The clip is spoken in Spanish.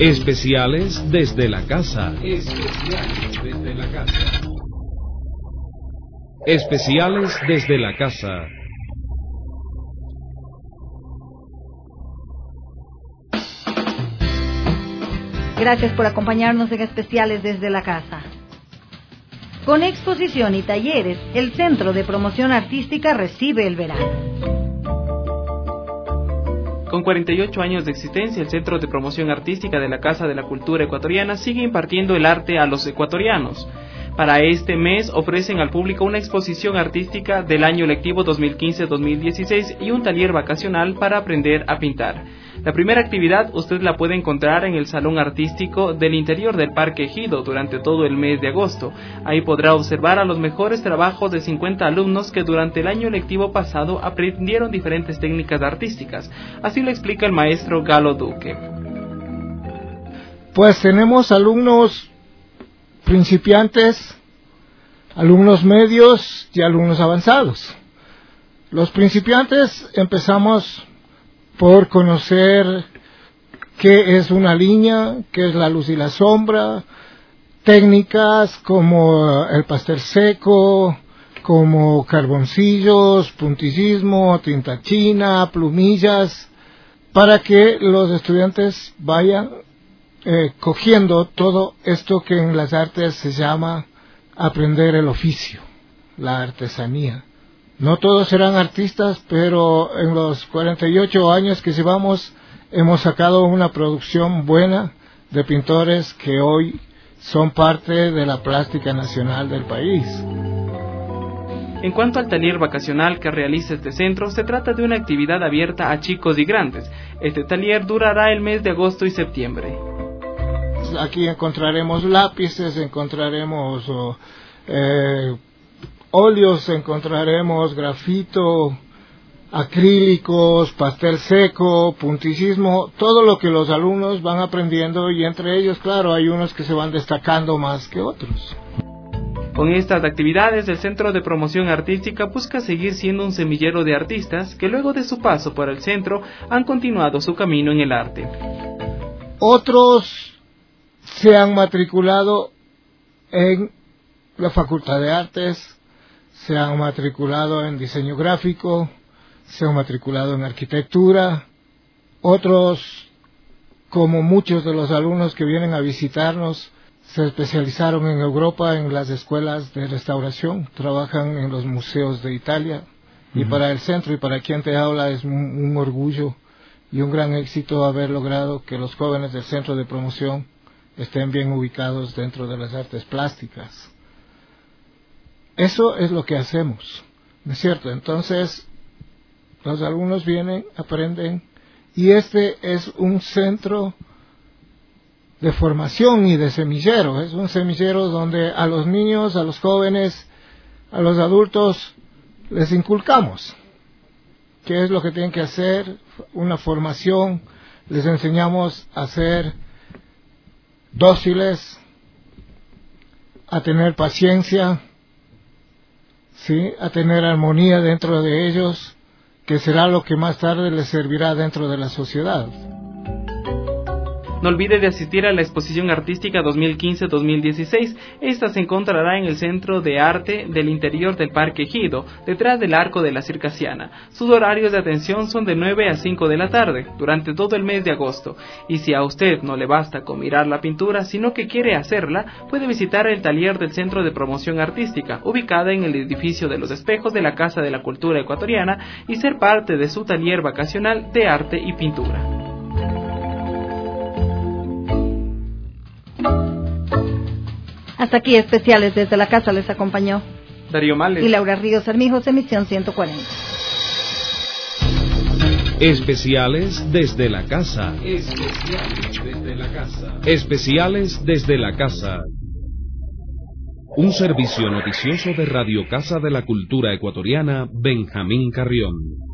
Especiales desde la casa. Especiales desde la casa. Especiales desde la casa. Gracias por acompañarnos en Especiales desde la casa. Con exposición y talleres, el Centro de Promoción Artística recibe el verano. Con 48 años de existencia, el Centro de Promoción Artística de la Casa de la Cultura Ecuatoriana sigue impartiendo el arte a los ecuatorianos. Para este mes ofrecen al público una exposición artística del año lectivo 2015-2016 y un taller vacacional para aprender a pintar. La primera actividad usted la puede encontrar en el Salón Artístico del interior del Parque Ejido durante todo el mes de agosto. Ahí podrá observar a los mejores trabajos de 50 alumnos que durante el año lectivo pasado aprendieron diferentes técnicas artísticas. Así lo explica el maestro Galo Duque. Pues tenemos alumnos principiantes, alumnos medios y alumnos avanzados. Los principiantes empezamos por conocer qué es una línea, qué es la luz y la sombra, técnicas como el pastel seco, como carboncillos, puntillismo, tinta china, plumillas, para que los estudiantes vayan cogiendo todo esto que en las artes se llama aprender el oficio, la artesanía. No todos serán artistas, pero en los 48 años que llevamos hemos sacado una producción buena de pintores que hoy son parte de la plástica nacional del país. En cuanto al taller vacacional que realiza este centro, se trata de una actividad abierta a chicos y grandes. Este taller durará el mes de agosto y septiembre. Aquí encontraremos lápices, encontraremos óleos, encontraremos grafito, acrílicos, pastel seco, puntillismo, todo lo que los alumnos van aprendiendo, y entre ellos, claro, hay unos que se van destacando más que otros. Con estas actividades, el Centro de Promoción Artística busca seguir siendo un semillero de artistas que luego de su paso por el centro han continuado su camino en el arte. Otros se han matriculado en la Facultad de Artes, se han matriculado en diseño gráfico, se han matriculado en arquitectura. Otros, como muchos de los alumnos que vienen a visitarnos, se especializaron en Europa en las escuelas de restauración, trabajan en los museos de Italia. Y para el centro y para quien te habla es un orgullo y un gran éxito haber logrado que los jóvenes del Centro de Promoción estén bien ubicados dentro de las artes plásticas. Eso es lo que hacemos, ¿no es cierto? Entonces, los alumnos vienen, aprenden, y este es un centro de formación y de semillero. Es un semillero donde a los niños, a los jóvenes, a los adultos, les inculcamos qué es lo que tienen que hacer, una formación, les enseñamos a ser dóciles, a tener paciencia, ¿sí?, a tener armonía dentro de ellos, que será lo que más tarde les servirá dentro de la sociedad. No olvide de asistir a la exposición artística 2015-2016. Esta se encontrará en el Centro de Arte del interior del Parque Ejido, detrás del Arco de la Circasiana. Sus horarios de atención son de 9 a 5 de la tarde, durante todo el mes de agosto. Y si a usted no le basta con mirar la pintura, sino que quiere hacerla, puede visitar el taller del Centro de Promoción Artística, ubicada en el edificio de los Espejos de la Casa de la Cultura Ecuatoriana, y ser parte de su taller vacacional de arte y pintura. Hasta aquí Especiales desde la casa, les acompañó Darío Males y Laura Ríos Armijos, emisión 140. Especiales desde la casa. Especiales desde la casa. Especiales desde la casa. Un servicio noticioso de Radio Casa de la Cultura Ecuatoriana, Benjamín Carrión.